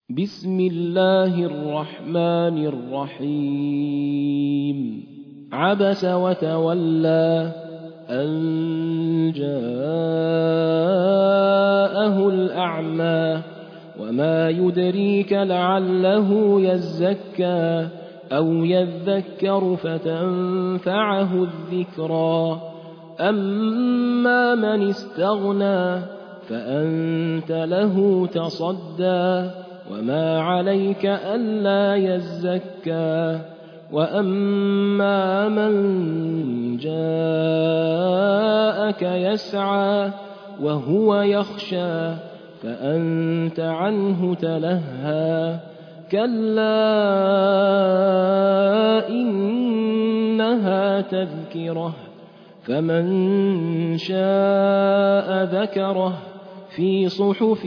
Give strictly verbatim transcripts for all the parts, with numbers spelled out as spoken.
بسم الله الرحمن الرحيم عبس وتولى أن جاءه الأعمى وما يدريك لعله يزكى أو يذكر فتنفعه الذكرى أما من استغنى فأنت له تصدى وما عليك ألا يزكى وأما من جاءك يسعى وهو يخشى فأنت عنه تلهى كلا إنها تذكرة فمن شاء ذكره في صحف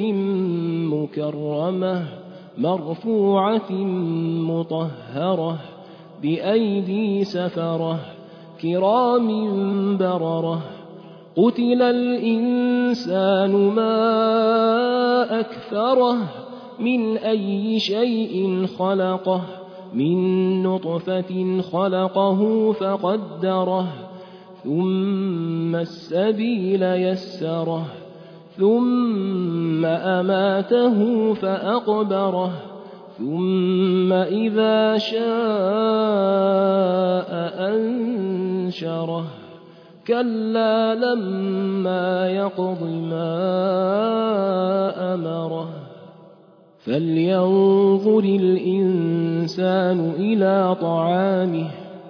مكرمة مرفوعة مطهرة بأيدي سفرة كرام بررة قتل الإنسان ما أكفره من أي شيء خلقه من نطفة خلقه فقدره ثم السبيل يسره ثم أماته فأقبره ثم إذا شاء أنشره كلا لما يقض ما أمره فلينظر الإنسان إلى طعامه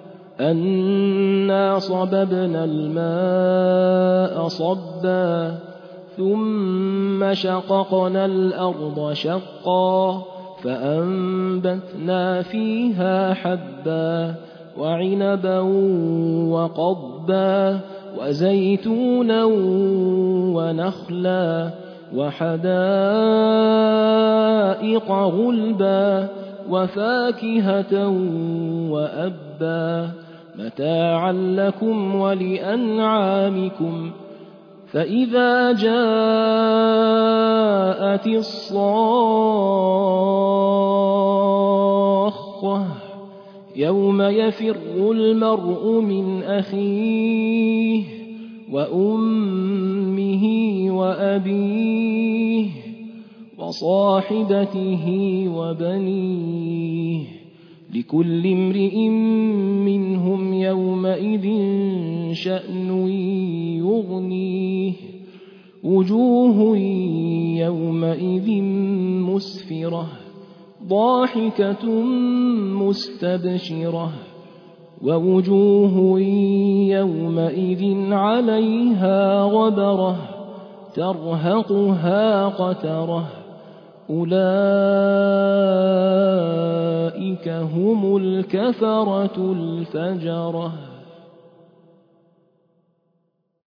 أنا صببنا الماء صبا ثم شققنا الأرض شقا فأنبتنا فيها حبا وعنبا وقضبا وزيتونا ونخلا وحدائق غلبا وفاكهة وأبا متاعا لكم ولأنعامكم فإذا جاءت الصاخة يوم يفر المرء من أخيه وأمه وأبيه وصاحبته وبنيه لكل امرئ منهم يومئذ شأن يغنيه وجوه يومئذ مسفرة ضاحكة مستبشرة ووجوه يومئذ عليها غبرة ترهقها قترة أولئك هم الكفرة الفجرة.